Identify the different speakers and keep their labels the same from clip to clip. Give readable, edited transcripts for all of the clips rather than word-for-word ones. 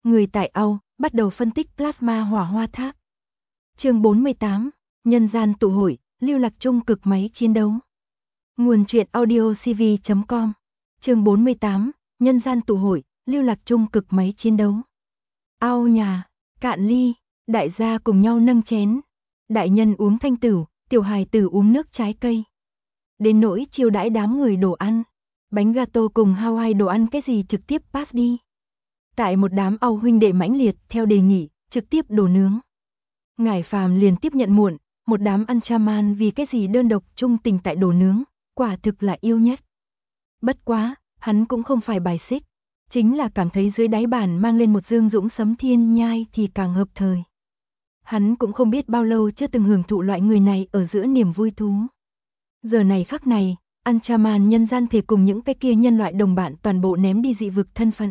Speaker 1: Người tại Âu bắt đầu phân tích plasma hỏa hoa tháp. Chương 48, nhân gian tụ hội, lưu lạc chung cực máy chiến đấu. Nguồn truyện audio cv.com. Chương 48, nhân gian tụ hội, lưu lạc chung cực máy chiến đấu. Ao nhà, cạn ly, đại gia cùng nhau nâng chén. Đại nhân uống thanh tửu, tiểu hài tử uống nước trái cây. Đến nỗi chiêu đãi đám người đồ ăn, bánh gato cùng Hawaii đồ ăn cái gì trực tiếp pass đi. Tại một đám Âu huynh đệ mãnh liệt theo đề nghị, trực tiếp đồ nướng. Ngải Phàm liền tiếp nhận muộn, một đám ăn chaman vì cái gì đơn độc trung tình tại đồ nướng, quả thực là yêu nhất. Bất quá, hắn cũng không phải bài xích, chính là cảm thấy dưới đáy bàn mang lên một dương dũng sấm thiên nhai thì càng hợp thời. Hắn cũng không biết bao lâu chưa từng hưởng thụ loại người này ở giữa niềm vui thú. Giờ này khắc này, ăn chaman nhân gian thể cùng những cái kia nhân loại đồng bạn toàn bộ ném đi dị vực thân phận.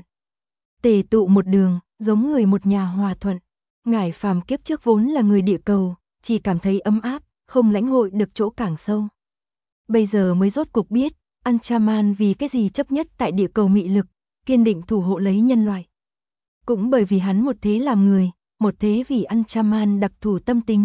Speaker 1: Tề tụ một đường, giống người một nhà hòa thuận. Ngải Phàm kiếp trước vốn là người địa cầu, chỉ cảm thấy ấm áp, không lãnh hội được chỗ càng sâu. Bây giờ mới rốt cuộc biết, ăn chaman vì cái gì chấp nhất tại địa cầu mị lực, kiên định thủ hộ lấy nhân loại. Cũng bởi vì hắn một thế làm người, một thế vì ăn chaman đặc thù tâm tính.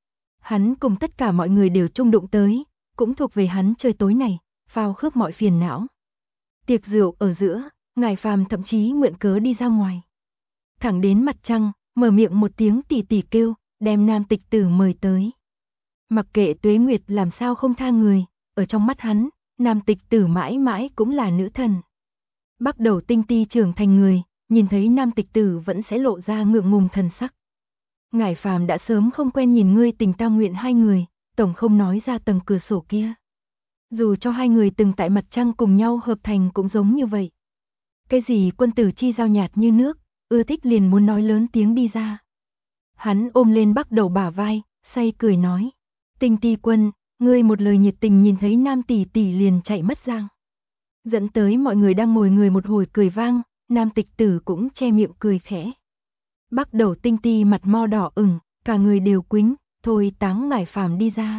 Speaker 1: Hắn cùng tất cả mọi người đều chung đụng tới, cũng thuộc về hắn chơi tối này, phao khớp mọi phiền não. Tiệc rượu ở giữa, Ngải Phàm thậm chí mượn cớ đi ra ngoài. Thẳng đến mặt trăng, mở miệng một tiếng tỉ tỉ kêu, đem Nam Tịch Tử mời tới. Mặc kệ Tuế Nguyệt làm sao không tha người, ở trong mắt hắn, Nam Tịch Tử mãi mãi cũng là nữ thần. Bắt đầu tinh ti trưởng thành người, nhìn thấy Nam Tịch Tử vẫn sẽ lộ ra ngượng ngùng thần sắc. Ngải Phàm đã sớm không quen nhìn ngươi tình ta nguyện hai người, tổng không nói ra tầng cửa sổ kia. Dù cho hai người từng tại mặt trăng cùng nhau hợp thành cũng giống như vậy. Cái gì quân tử chi giao nhạt như nước, ưa thích liền muốn nói lớn tiếng đi ra. Hắn ôm lên Bắt Đầu bả vai, say cười nói. Tinh ti quân, ngươi một lời nhiệt tình nhìn thấy Nam tỷ tỷ liền chạy mất giang. Dẫn tới mọi người đang ngồi người một hồi cười vang, Nam Tịch Tử cũng che miệng cười khẽ. Bắt Đầu tinh ti mặt mo đỏ ửng, cả người đều quĩnh, thôi táng Ngải Phàm đi ra.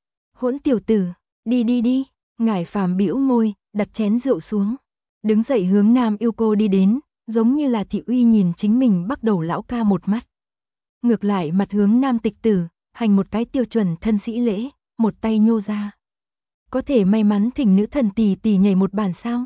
Speaker 1: Hỗn tiểu tử, đi đi đi, Ngải Phàm bĩu môi, đặt chén rượu xuống. Đứng dậy hướng Nam Yêu Cô đi đến, giống như là thị uy nhìn chính mình Bắt Đầu lão ca một mắt. Ngược lại mặt hướng Nam Tịch Tử, hành một cái tiêu chuẩn thân sĩ lễ, một tay nhô ra. Có thể may mắn thỉnh nữ thần tỷ tỷ nhảy một bản sao?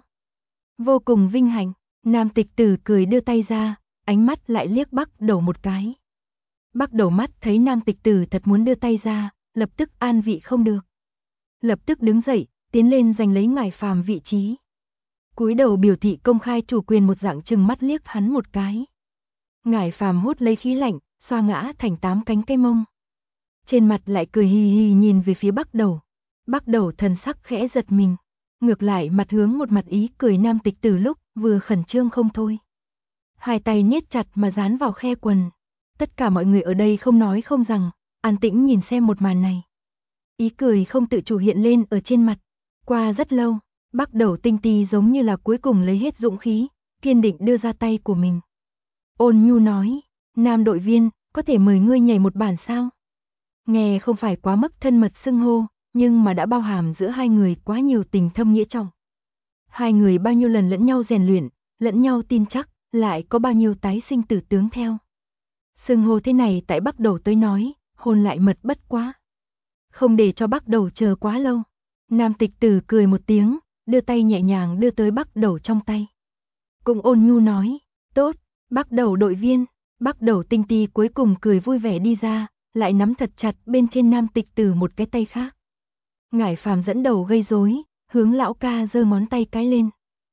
Speaker 1: Vô cùng vinh hạnh, Nam Tịch Tử cười đưa tay ra, ánh mắt lại liếc Bắt Đầu một cái. Bắt Đầu mắt thấy Nam Tịch Tử thật muốn đưa tay ra, lập tức an vị không được. Lập tức đứng dậy, tiến lên giành lấy Ngải Phàm vị trí. Cúi đầu biểu thị công khai chủ quyền một dạng chừng mắt liếc hắn một cái. Ngải Phàm hút lấy khí lạnh, xoa ngã thành 8 cánh cây mông. Trên mặt lại cười hì hì nhìn về phía Bắt Đầu. Bắt Đầu thần sắc khẽ giật mình. Ngược lại mặt hướng một mặt ý cười Nam Tịch Tử lúc vừa khẩn trương không thôi. Hai tay niết chặt mà dán vào khe quần. Tất cả mọi người ở đây không nói không rằng, an tĩnh nhìn xem một màn này. Ý cười không tự chủ hiện lên ở trên mặt. Qua rất lâu, Bắt Đầu tinh ti giống như là cuối cùng lấy hết dũng khí, kiên định đưa ra tay của mình. Ôn nhu nói, Nam đội viên, có thể mời ngươi nhảy một bản sao? Nghe không phải quá mức thân mật xưng hô, nhưng mà đã bao hàm giữa hai người quá nhiều tình thâm nghĩa trọng. Hai người bao nhiêu lần lẫn nhau rèn luyện, lẫn nhau tin chắc, lại có bao nhiêu tái sinh tử tướng theo. Xưng hô thế này tại Bắt Đầu tới nói, hôn lại mật bất quá. Không để cho Bắt Đầu chờ quá lâu. Nam Tịch Tử cười một tiếng, đưa tay nhẹ nhàng đưa tới Bắt Đầu trong tay. Cũng ôn nhu nói, tốt, Bắt Đầu đội viên. Bắt Đầu tinh ti cuối cùng cười vui vẻ đi ra, lại nắm thật chặt bên trên Nam Tịch Tử một cái tay khác. Ngải Phàm dẫn đầu gây rối, hướng lão ca giơ ngón tay cái lên.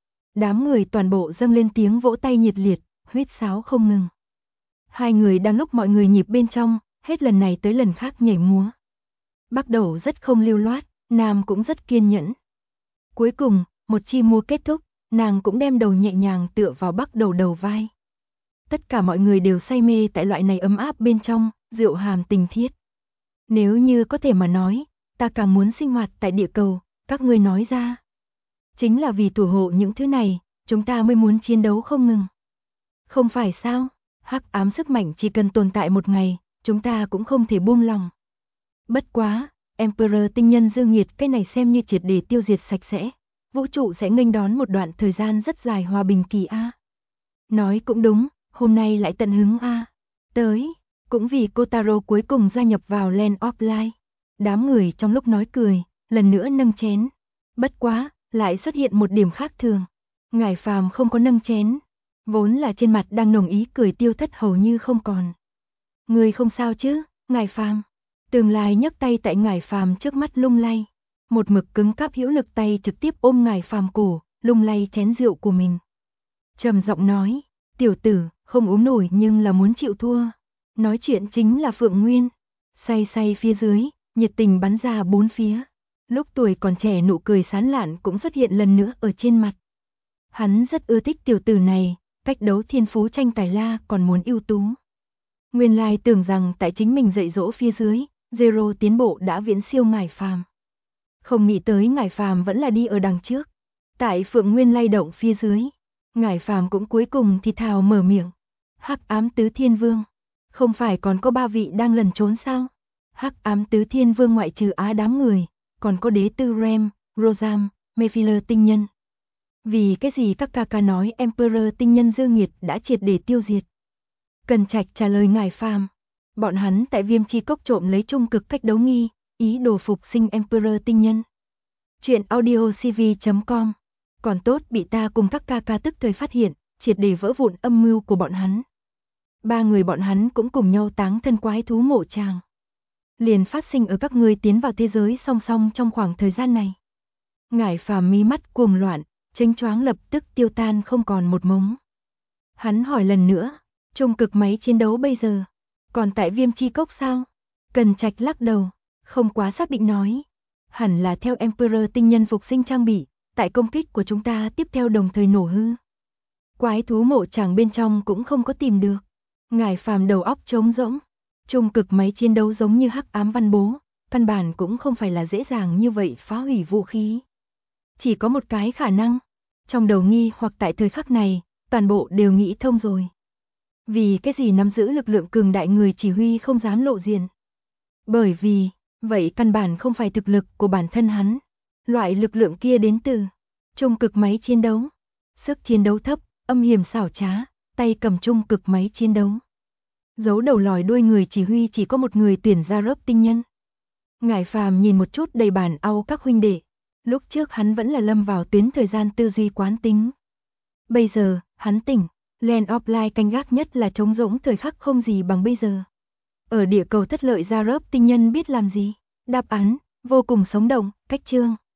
Speaker 1: Đám người toàn bộ dâng lên tiếng vỗ tay nhiệt liệt, huýt sáo không ngừng. Hai người đang lúc mọi người nhịp bên trong, hết lần này tới lần khác nhảy múa. Bắt Đầu rất không lưu loát, Nam cũng rất kiên nhẫn. Cuối cùng, một chi múa kết thúc, nàng cũng đem đầu nhẹ nhàng tựa vào Bắt Đầu đầu vai. Tất cả mọi người đều say mê tại loại này ấm áp bên trong, rượu hàm tình thiết. Nếu như có thể mà nói, ta càng muốn sinh hoạt tại địa cầu, các ngươi nói ra. Chính là vì thủ hộ những thứ này, chúng ta mới muốn chiến đấu không ngừng. Không phải sao, hắc ám sức mạnh chỉ cần tồn tại một ngày, chúng ta cũng không thể buông lòng. Bất quá, Emperor tinh nhân dư nghiệt cái này xem như triệt để tiêu diệt sạch sẽ. Vũ trụ sẽ nghênh đón một đoạn thời gian rất dài hòa bình kỳ a. Nói cũng đúng, hôm nay lại tận hứng a. Tới, cũng vì Kotaro cuối cùng gia nhập vào Land of Light. Đám người trong lúc nói cười, lần nữa nâng chén. Bất quá, lại xuất hiện một điểm khác thường. Ngải Phàm không có nâng chén, vốn là trên mặt đang nồng ý cười tiêu thất hầu như không còn. Người không sao chứ, Ngải Phàm? Tương Lai nhấc tay tại Ngải Phàm trước mắt lung lay. Một mực cứng cáp hữu lực tay trực tiếp ôm Ngải Phàm cổ, lung lay chén rượu của mình. Trầm giọng nói, tiểu tử, không uống nổi nhưng là muốn chịu thua. Nói chuyện chính là Phượng Nguyên. Say say phía dưới, nhiệt tình bắn ra bốn phía. Lúc tuổi còn trẻ nụ cười sán lạn cũng xuất hiện lần nữa ở trên mặt. Hắn rất ưa thích tiểu tử này, cách đấu thiên phú tranh tài la còn muốn ưu tú. Nguyên lai tưởng rằng tại chính mình dạy dỗ phía dưới, Zero tiến bộ đã viễn siêu Ngải Phàm. Không nghĩ tới Ngải Phàm vẫn là đi ở đằng trước. Tại Phượng Nguyên lay động phía dưới, Ngải Phàm cũng cuối cùng thì thào mở miệng. Hắc ám tứ thiên vương, không phải còn có 3 vị đang lẩn trốn sao? Hắc ám tứ thiên vương ngoại trừ Á đám người, còn có đế tư Rem, Rosam, Mephiler tinh nhân. Vì cái gì các ca ca nói Emperor tinh nhân dư nghiệt đã triệt để tiêu diệt? Cần Trạch trả lời Ngải Phàm, bọn hắn tại Viêm Chi Cốc trộm lấy trung cực cách đấu nghi, ý đồ phục sinh Emperor tinh nhân. Chuyện audio cv.com. Còn tốt bị ta cùng các ca ca tức thời phát hiện, triệt để vỡ vụn âm mưu của bọn hắn. 3 người bọn hắn cũng cùng nhau táng thân quái thú mộ tràng. Liền phát sinh ở các ngươi tiến vào thế giới song song trong khoảng thời gian này. Ngải Phàm mí mắt cuồng loạn, chênh choáng lập tức tiêu tan không còn một mống. Hắn hỏi lần nữa, trung cực máy chiến đấu bây giờ, còn tại Viêm Chi Cốc sao? Cần Trạch lắc đầu, không quá xác định nói. Hẳn là theo Emperor tinh nhân phục sinh trang bị, tại công kích của chúng ta tiếp theo đồng thời nổ hư. Quái thú mộ tràng bên trong cũng không có tìm được. Ngải Phàm đầu óc trống rỗng. Trung cực máy chiến đấu giống như hắc ám văn bố, căn bản cũng không phải là dễ dàng như vậy phá hủy vũ khí. Chỉ có một cái khả năng, trong đầu nghi hoặc tại thời khắc này, toàn bộ đều nghĩ thông rồi. Vì cái gì nắm giữ lực lượng cường đại người chỉ huy không dám lộ diện? Bởi vì, vậy căn bản không phải thực lực của bản thân hắn. Loại lực lượng kia đến từ trung cực máy chiến đấu. Sức chiến đấu thấp, âm hiểm xảo trá, tay cầm trung cực máy chiến đấu. Giấu đầu lòi đuôi người chỉ huy chỉ có một người tuyển ra rớp tinh nhân. Ngải Phàm nhìn một chút đầy bản au các huynh đệ. Lúc trước hắn vẫn là lâm vào tuyến thời gian tư duy quán tính. Bây giờ, hắn tỉnh, Land of Light canh gác nhất là trống rỗng thời khắc không gì bằng bây giờ. Ở địa cầu thất lợi ra rớp tinh nhân biết làm gì? Đáp án, vô cùng sống động, cách chương.